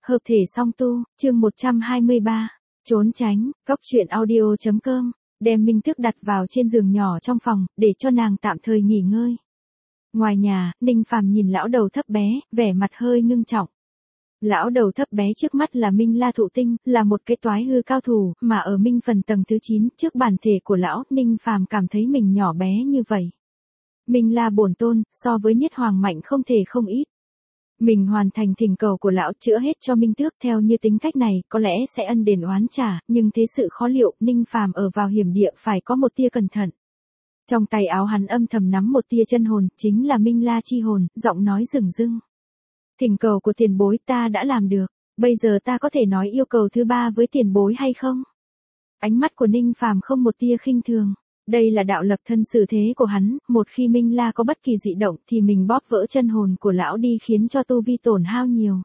Hợp thể song tu, chương 123. Trốn tránh, cóc truyện audio.com, đem Minh Tước đặt vào trên giường nhỏ trong phòng, để cho nàng tạm thời nghỉ ngơi. Ngoài nhà, Ninh Phàm nhìn lão đầu thấp bé, vẻ mặt hơi ngưng trọng. Lão đầu thấp bé trước mắt là Minh La Thụ Tinh, là một cái toái hư cao thủ, mà ở Minh Phần tầng thứ 9, trước bản thể của lão, Ninh Phàm cảm thấy mình nhỏ bé như vậy. Minh La bổn tôn, so với Niết Hoàng mạnh không thể không ít. Mình hoàn thành thỉnh cầu của lão, chữa hết cho Minh Tước, theo như tính cách này, có lẽ sẽ ân đền oán trả, nhưng thế sự khó liệu, Ninh Phàm ở vào hiểm địa phải có một tia cẩn thận. Trong tay áo hắn âm thầm nắm một tia chân hồn, chính là Minh La chi hồn, giọng nói rừng rưng. Thỉnh cầu của tiền bối ta đã làm được, bây giờ ta có thể nói yêu cầu thứ ba với tiền bối hay không? Ánh mắt của Ninh Phàm không một tia khinh thường. Đây là đạo lập thân xử thế của hắn, một khi Minh La có bất kỳ dị động thì mình bóp vỡ chân hồn của lão đi khiến cho tu vi tổn hao nhiều.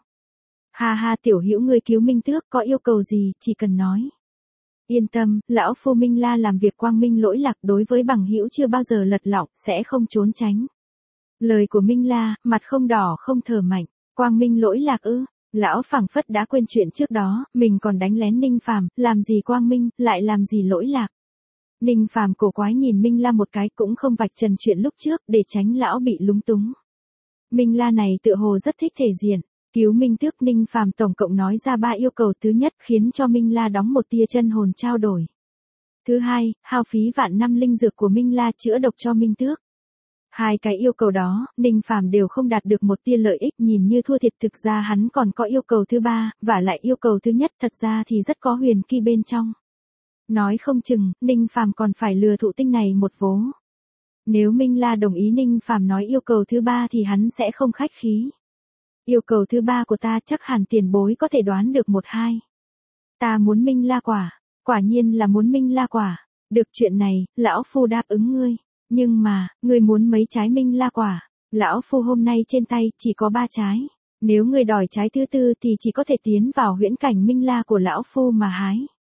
Ha ha, tiểu hữu ngươi cứu Minh Tước, có yêu cầu gì, chỉ cần nói. Yên tâm, lão phu Minh La làm việc quang minh lỗi lạc, đối với bằng hữu chưa bao giờ lật lọng, sẽ không trốn tránh. Lời của Minh La, mặt không đỏ không thở mạnh, quang minh lỗi lạc ư? Lão phảng phất đã quên chuyện trước đó, mình còn đánh lén Ninh Phàm, làm gì quang minh, lại làm gì lỗi lạc. Ninh Phàm cổ quái nhìn Minh La một cái, cũng không vạch trần chuyện lúc trước, để tránh lão bị lúng túng. Minh La này tựa hồ rất thích thể diện, cứu Minh Tước. Ninh Phàm tổng cộng nói ra 3 yêu cầu, thứ nhất khiến cho Minh La đóng một tia chân hồn trao đổi. Thứ hai, hao phí vạn năm linh dược của Minh La chữa độc cho Minh Tước. Hai cái yêu cầu đó, Ninh Phàm đều không đạt được một tia lợi ích, nhìn như thua thiệt, thực ra hắn còn có yêu cầu thứ ba, và lại yêu cầu thứ nhất thật ra thì rất có huyền kỳ bên trong. Nói không chừng, Ninh Phàm còn phải lừa thụ tinh này một vố. Nếu Minh La đồng ý Ninh Phàm nói yêu cầu thứ ba thì hắn sẽ không khách khí. Yêu cầu thứ ba của ta chắc hẳn tiền bối có thể đoán được một hai. Ta muốn Minh La quả, quả nhiên là muốn Minh La quả. Được, chuyện này, lão phu đáp ứng ngươi. Nhưng mà, ngươi muốn mấy trái Minh La quả? Lão phu hôm nay trên tay chỉ có 3 trái. Nếu ngươi đòi trái thứ tư thì chỉ có thể tiến vào huyễn cảnh Minh La của lão phu mà hái.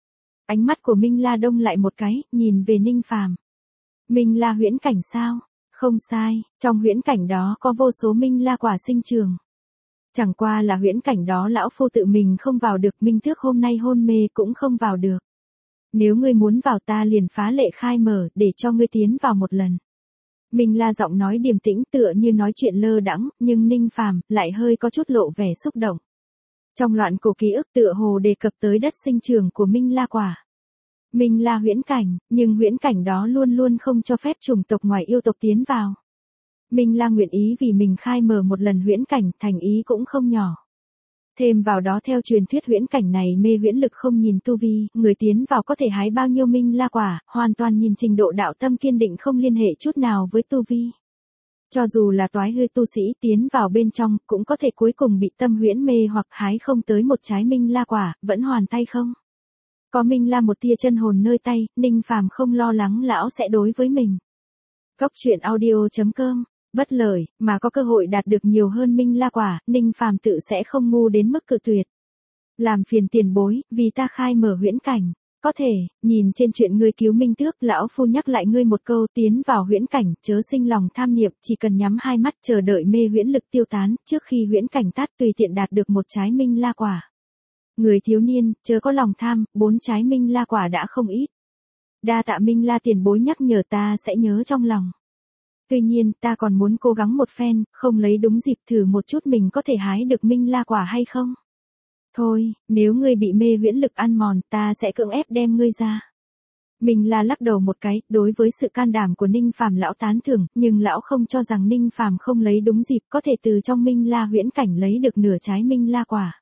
Ánh mắt của Minh La đông lại một cái, nhìn về Ninh Phàm. Minh La huyễn cảnh sao? Không sai, trong huyễn cảnh đó có vô số Minh La quả sinh trường. Chẳng qua là huyễn cảnh đó lão phu tự mình không vào được, Minh Tước hôm nay hôn mê cũng không vào được. Nếu ngươi muốn vào ta liền phá lệ khai mở, để cho ngươi tiến vào một lần. Minh La giọng nói điềm tĩnh tựa như nói chuyện lơ đãng, nhưng Ninh Phàm lại hơi có chút lộ vẻ xúc động. Trong loạn cổ ký ức tựa hồ đề cập tới đất sinh trưởng của Minh La quả. Minh La huyễn cảnh, nhưng huyễn cảnh đó luôn luôn không cho phép chủng tộc ngoài yêu tộc tiến vào. Minh La nguyện ý vì mình khai mở một lần huyễn cảnh, thành ý cũng không nhỏ. Thêm vào đó theo truyền thuyết huyễn cảnh này mê huyễn lực không nhìn tu vi, người tiến vào có thể hái bao nhiêu Minh La quả, hoàn toàn nhìn trình độ đạo tâm kiên định, không liên hệ chút nào với tu vi. Cho dù là toái hư tu sĩ tiến vào bên trong, cũng có thể cuối cùng bị tâm huyễn mê hoặc hái không tới một trái Minh La quả, vẫn hoàn tay không. Có Minh La một tia chân hồn nơi tay, Ninh Phàm không lo lắng lão sẽ đối với mình. Cóc truyện audio.com, bất lợi, mà có cơ hội đạt được nhiều hơn Minh La quả, Ninh Phàm tự sẽ không ngu đến mức cự tuyệt. Làm phiền tiền bối, vì ta khai mở huyễn cảnh. Có thể, nhìn trên chuyện ngươi cứu Minh Tước, lão phu nhắc lại ngươi một câu, tiến vào huyễn cảnh, chớ sinh lòng tham niệm, chỉ cần nhắm hai mắt chờ đợi mê huyễn lực tiêu tán, trước khi huyễn cảnh tắt tùy tiện đạt được một trái Minh La quả. Người thiếu niên, chớ có lòng tham, 4 trái Minh La quả đã không ít. Đa tạ Minh La tiền bối nhắc nhở, ta sẽ nhớ trong lòng. Tuy nhiên, ta còn muốn cố gắng một phen, không lấy đúng dịp thử một chút mình có thể hái được Minh La quả hay không. Thôi, nếu ngươi bị mê huyễn lực ăn mòn, ta sẽ cưỡng ép đem ngươi ra. Minh La lắc đầu một cái, đối với sự can đảm của Ninh Phàm lão tán thưởng, nhưng lão không cho rằng Ninh Phàm không lấy đúng dịp có thể từ trong Minh La huyễn cảnh lấy được nửa trái Minh La quả.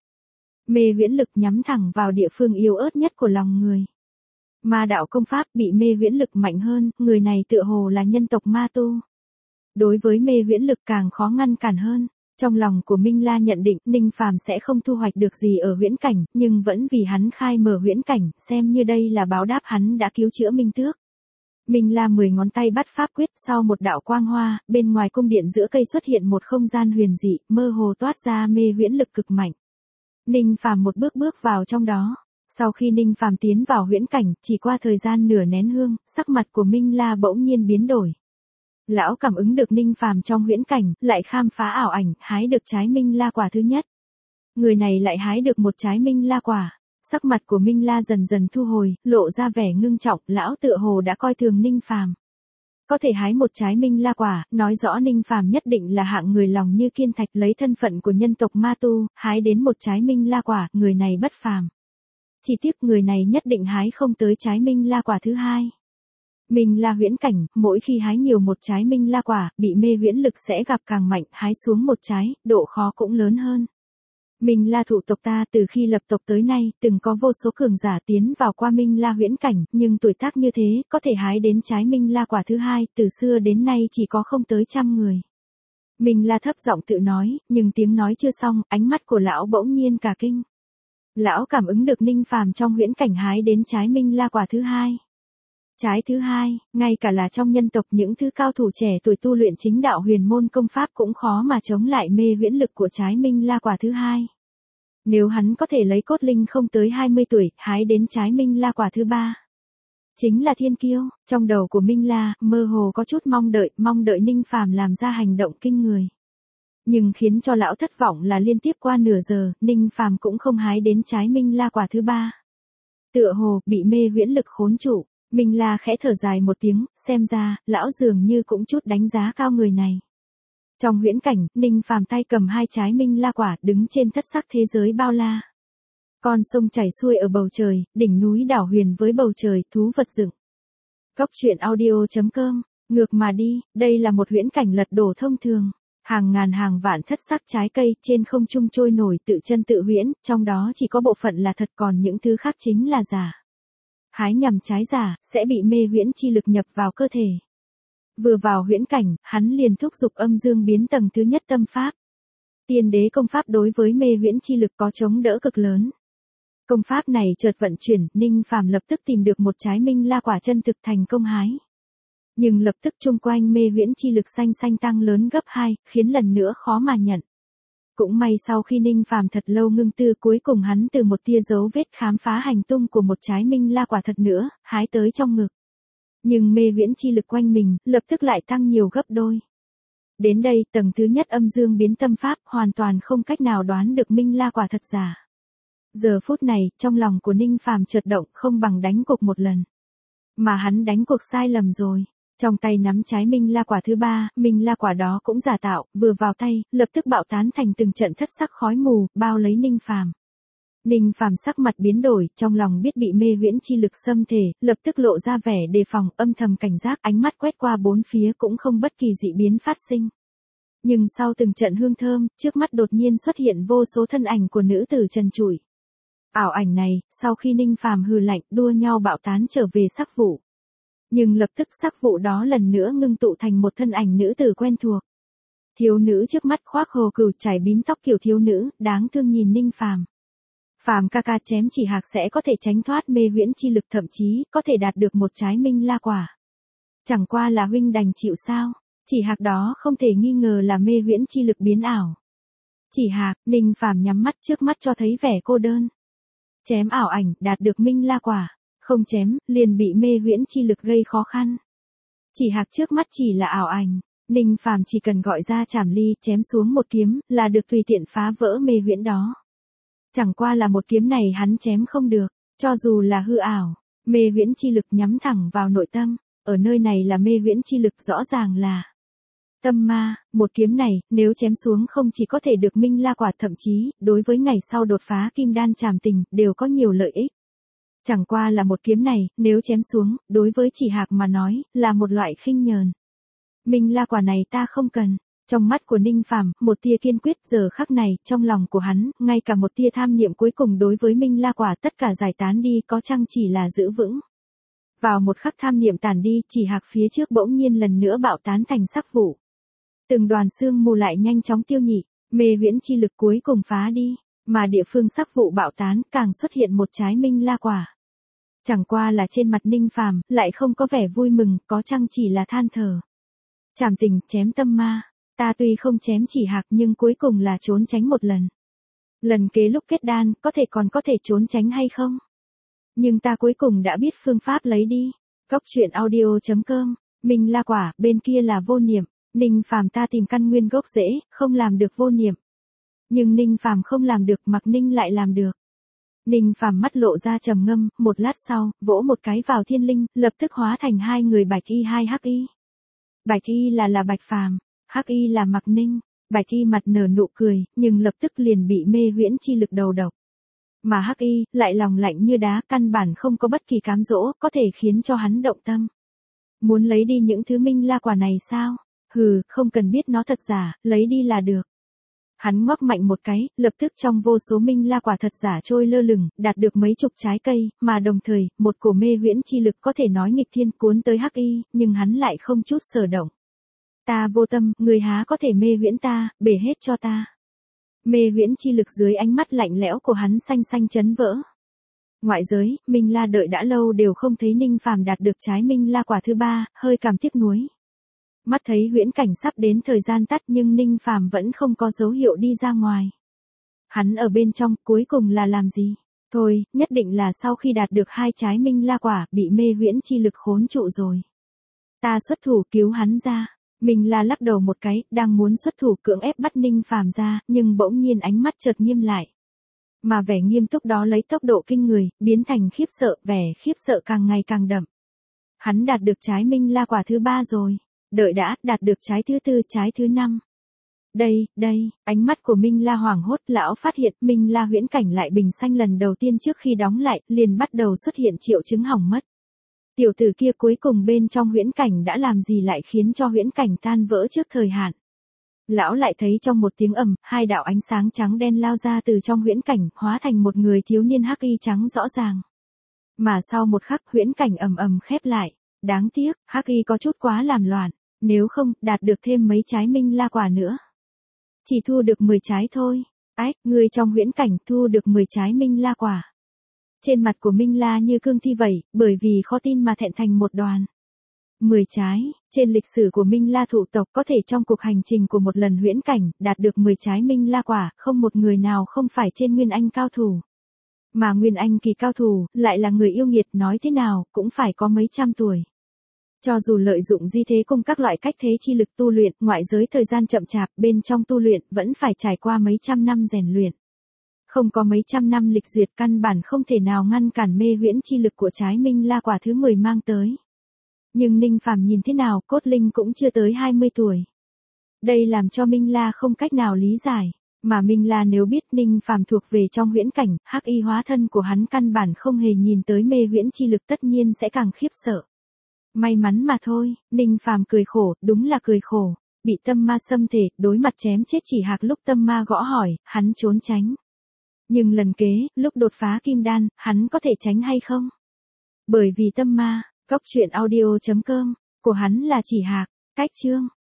Mê huyễn lực nhắm thẳng vào địa phương yếu ớt nhất của lòng người. Ma đạo công pháp bị mê huyễn lực mạnh hơn, người này tựa hồ là nhân tộc ma tu. Đối với mê huyễn lực càng khó ngăn cản hơn. Trong lòng của Minh La nhận định Ninh Phàm sẽ không thu hoạch được gì ở huyễn cảnh, nhưng vẫn vì hắn khai mở huyễn cảnh, xem như đây là báo đáp hắn đã cứu chữa Minh Tước. Minh La 10 ngón tay bắt pháp quyết, sau một đạo quang hoa, bên ngoài cung điện giữa cây xuất hiện một không gian huyền dị, mơ hồ toát ra mê huyễn lực cực mạnh. Ninh Phàm một bước bước vào trong đó. Sau khi Ninh Phàm tiến vào huyễn cảnh, chỉ qua thời gian nửa nén hương, sắc mặt của Minh La bỗng nhiên biến đổi. Lão cảm ứng được Ninh Phàm trong huyễn cảnh, lại khám phá ảo ảnh, hái được trái Minh La quả thứ nhất. người này lại hái được một trái minh la quả. Sắc mặt của Minh La dần dần thu hồi, lộ ra vẻ ngưng trọng, lão tựa hồ đã coi thường Ninh Phàm. Có thể hái một trái minh la quả, nói rõ Ninh Phàm nhất định là hạng người lòng như kiên thạch, lấy thân phận của nhân tộc ma tu, hái đến một trái minh la quả, người này bất phàm. Chỉ tiếc người này nhất định hái không tới trái minh la quả thứ hai. Minh La huyễn cảnh, mỗi khi hái nhiều một trái minh la quả, bị mê huyễn lực sẽ gặp càng mạnh, hái xuống một trái, độ khó cũng lớn hơn. Minh La thủ tộc ta từ khi lập tộc tới nay, từng có vô số cường giả tiến vào qua Minh La huyễn cảnh, nhưng tuổi tác như thế, có thể hái đến trái Minh La quả thứ hai, từ xưa đến nay chỉ có không tới 100 người. Minh La thấp giọng tự nói, nhưng tiếng nói chưa xong, ánh mắt của lão bỗng nhiên cả kinh. Lão cảm ứng được Ninh Phàm trong huyễn cảnh hái đến trái Minh La quả thứ hai. Trái thứ hai, ngay cả là trong nhân tộc những thứ cao thủ trẻ tuổi tu luyện chính đạo huyền môn công pháp cũng khó mà chống lại mê huyễn lực của trái minh la quả thứ hai. Nếu hắn có thể lấy cốt linh không tới 20 tuổi, hái đến trái minh la quả thứ ba. Chính là thiên kiêu, trong đầu của Minh La, mơ hồ có chút mong đợi Ninh Phàm làm ra hành động kinh người. Nhưng khiến cho lão thất vọng là liên tiếp qua nửa giờ, Ninh Phàm cũng không hái đến trái minh la quả thứ ba. Tựa hồ, bị mê huyễn lực khốn trụ. Minh La khẽ thở dài một tiếng, xem ra, lão dường như cũng chút đánh giá cao người này. Trong huyễn cảnh, Ninh Phàm tay cầm hai trái minh la quả, đứng trên thất sắc thế giới bao la. Con sông chảy xuôi ở bầu trời, đỉnh núi đảo huyền với bầu trời, thú vật dựng. Góc truyện audio.com, ngược mà đi, đây là một huyễn cảnh lật đổ thông thường. Hàng ngàn hàng vạn thất sắc trái cây trên không trung trôi nổi tự chân tự huyễn, trong đó chỉ có bộ phận là thật, còn những thứ khác chính là giả. Hái nhầm trái giả, sẽ bị mê huyễn chi lực nhập vào cơ thể. Vừa vào huyễn cảnh, hắn liền thúc giục âm dương biến tầng thứ nhất tâm pháp. Tiên đế công pháp đối với mê huyễn chi lực có chống đỡ cực lớn. Công pháp này chợt vận chuyển, Ninh Phàm lập tức tìm được một trái minh la quả chân thực thành công hái. Nhưng lập tức chung quanh mê huyễn chi lực xanh tăng lớn gấp 2, khiến lần nữa khó mà nhận. Cũng may sau khi Ninh Phàm thật lâu ngưng tư, cuối cùng hắn từ một tia dấu vết khám phá hành tung của một trái minh la quả thật nữa, hái tới trong ngực. Nhưng mê huyễn chi lực quanh mình, lập tức lại tăng nhiều gấp đôi. Đến đây, tầng thứ nhất âm dương biến tâm pháp, hoàn toàn không cách nào đoán được minh la quả thật giả. Giờ phút này, trong lòng của Ninh Phàm chợt động, không bằng đánh cuộc một lần. Mà hắn đánh cuộc sai lầm rồi. Trong tay nắm trái minh la quả thứ ba, minh la quả đó cũng giả tạo, vừa vào tay, lập tức bạo tán thành từng trận thất sắc khói mù, bao lấy Ninh Phàm. Ninh Phàm sắc mặt biến đổi, trong lòng biết bị mê huyễn chi lực xâm thể, lập tức lộ ra vẻ đề phòng, âm thầm cảnh giác, ánh mắt quét qua bốn phía cũng không bất kỳ dị biến phát sinh. Nhưng sau từng trận hương thơm, trước mắt đột nhiên xuất hiện vô số thân ảnh của nữ tử trần trụi. Ảo ảnh này, sau khi Ninh Phàm hừ lạnh, đua nhau bạo tán trở về sắc vụ. Nhưng lập tức sắc vụ đó lần nữa ngưng tụ thành một thân ảnh nữ tử quen thuộc. Thiếu nữ trước mắt khoác hồ cừu, trải bím tóc kiểu thiếu nữ, đáng thương nhìn Ninh Phàm. Phàm ca ca chém chỉ hạc sẽ có thể tránh thoát mê huyễn chi lực, thậm chí có thể đạt được một trái minh la quả. Chẳng qua là huynh đành chịu sao? Chỉ hạc đó không thể nghi ngờ là mê huyễn chi lực biến ảo. Chỉ hạc, Ninh Phàm nhắm mắt, trước mắt cho thấy vẻ cô đơn. Chém ảo ảnh, đạt được minh la quả. Không chém, liền bị mê huyễn chi lực gây khó khăn. Chỉ hạc trước mắt chỉ là ảo ảnh. Ninh Phàm chỉ cần gọi ra Trảm Ly, chém xuống một kiếm, là được tùy tiện phá vỡ mê huyễn đó. Chẳng qua là một kiếm này hắn chém không được, cho dù là hư ảo, mê huyễn chi lực nhắm thẳng vào nội tâm, ở nơi này là mê huyễn chi lực rõ ràng là tâm ma, một kiếm này, nếu chém xuống không chỉ có thể được minh la quả, thậm chí, đối với ngày sau đột phá kim đan trảm tình, đều có nhiều lợi ích. Chẳng qua là một kiếm này, nếu chém xuống, đối với chỉ hạc mà nói, là một loại khinh nhờn. Minh la quả này ta không cần. Trong mắt của Ninh Phàm, một tia kiên quyết, giờ khắc này, trong lòng của hắn, ngay cả một tia tham niệm cuối cùng đối với minh la quả tất cả giải tán đi, có chăng chỉ là giữ vững. Vào một khắc tham niệm tàn đi, chỉ hạc phía trước bỗng nhiên lần nữa bạo tán thành sắc vụ. Từng đoàn sương mù lại nhanh chóng tiêu nhị, mê huyễn chi lực cuối cùng phá đi, mà địa phương sắc vụ bạo tán càng xuất hiện một trái minh la quả. Chẳng qua là trên mặt Ninh Phàm lại không có vẻ vui mừng, có chăng chỉ là than thở. Trảm tình, chém tâm ma. Ta tuy không chém chỉ hạc nhưng cuối cùng là trốn tránh một lần. Lần kế lúc kết đan, có thể trốn tránh hay không? Nhưng ta cuối cùng đã biết phương pháp lấy đi. Góc truyện audio.com, minh la quả, bên kia là vô niệm. Ninh Phàm ta tìm căn nguyên gốc rễ, không làm được vô niệm. Nhưng Ninh Phàm không làm được, Mạc Ninh lại làm được. Ninh Phàm mắt lộ ra trầm ngâm, một lát sau, vỗ một cái vào thiên linh, lập tức hóa thành hai người Bạch Y hai Hắc Y. Bạch Y là Bạch Phàm, Hắc Y là Mạc Ninh. Bạch Y mặt nở nụ cười, nhưng lập tức liền bị mê huyễn chi lực đầu độc. Mà Hắc Y lại lòng lạnh như đá, căn bản không có bất kỳ cám dỗ có thể khiến cho hắn động tâm. Muốn lấy đi những thứ minh la quả này sao? Hừ, không cần biết nó thật giả, lấy đi là được. Hắn ngoắc mạnh một cái, lập tức trong vô số minh la quả thật giả trôi lơ lửng, đạt được mấy chục trái cây, mà đồng thời, một cổ mê huyễn chi lực có thể nói nghịch thiên cuốn tới Hắc Y, nhưng hắn lại không chút sở động. Ta vô tâm, người há có thể mê huyễn ta, bể hết cho ta. Mê huyễn chi lực dưới ánh mắt lạnh lẽo của hắn xanh xanh chấn vỡ. Ngoại giới, Minh La đợi đã lâu đều không thấy Ninh Phàm đạt được trái Minh La quả thứ ba, hơi cảm tiếc nuối. Mắt thấy huyễn cảnh sắp đến thời gian tắt nhưng Ninh Phàm vẫn không có dấu hiệu đi ra ngoài. Hắn ở bên trong, cuối cùng là làm gì? Thôi, nhất định là sau khi đạt được hai trái Minh La quả, bị mê huyễn chi lực khốn trụ rồi. Ta xuất thủ cứu hắn ra. Minh La lắc đầu một cái, đang muốn xuất thủ cưỡng ép bắt Ninh Phàm ra, nhưng bỗng nhiên ánh mắt chợt nghiêm lại. Mà vẻ nghiêm túc đó lấy tốc độ kinh người, biến thành khiếp sợ, vẻ khiếp sợ càng ngày càng đậm. Hắn đạt được trái Minh La quả thứ ba rồi. Đợi đã, đạt được trái thứ tư, trái thứ năm. Đây, ánh mắt của Minh La hoảng hốt, lão phát hiện Minh La huyễn cảnh lại bình xanh lần đầu tiên trước khi đóng lại, liền bắt đầu xuất hiện triệu chứng hỏng mất. Tiểu tử kia cuối cùng bên trong huyễn cảnh đã làm gì lại khiến cho huyễn cảnh tan vỡ trước thời hạn. Lão lại thấy trong một tiếng ầm, hai đạo ánh sáng trắng đen lao ra từ trong huyễn cảnh, hóa thành một người thiếu niên Hắc Y trắng rõ ràng. Mà sau một khắc huyễn cảnh ầm ầm khép lại. Đáng tiếc, Hắc Y có chút quá làm loạn, nếu không, đạt được thêm mấy trái Minh La quả nữa. Chỉ thu được 10 trái thôi. Ách, người trong huyễn cảnh thu được 10 trái Minh La quả. Trên mặt của Minh La như cương thi vậy, bởi vì khó tin mà thẹn thành một đoàn. 10 trái, trên lịch sử của Minh La thụ tộc có thể trong cuộc hành trình của một lần huyễn cảnh, đạt được 10 trái Minh La quả, không một người nào không phải trên Nguyên Anh cao thủ. Mà Nguyên Anh kỳ cao thủ, lại là người yêu nghiệt nói thế nào, cũng phải có mấy trăm tuổi. Cho dù lợi dụng di thế cung các loại cách thế chi lực tu luyện, ngoại giới thời gian chậm chạp, bên trong tu luyện, vẫn phải trải qua mấy trăm năm rèn luyện. Không có mấy trăm năm lịch duyệt căn bản không thể nào ngăn cản mê huyễn chi lực của trái Minh La quả thứ 10 mang tới. Nhưng Ninh Phàm nhìn thế nào, Cốt Linh cũng chưa tới 20 tuổi. Đây làm cho Minh La không cách nào lý giải. Mà Minh La nếu biết Ninh Phàm thuộc về trong huyễn cảnh, Hắc Y hóa thân của hắn căn bản không hề nhìn tới mê huyễn chi lực tất nhiên sẽ càng khiếp sợ. May mắn mà thôi, Ninh Phàm cười khổ, đúng là cười khổ. Bị tâm ma xâm thể, đối mặt chém chết Chỉ Hạc lúc tâm ma gõ hỏi, hắn trốn tránh. Nhưng lần kế, lúc đột phá kim đan, hắn có thể tránh hay không? Bởi vì tâm ma, góc truyện audio.com, của hắn là Chỉ Hạc, cách chương.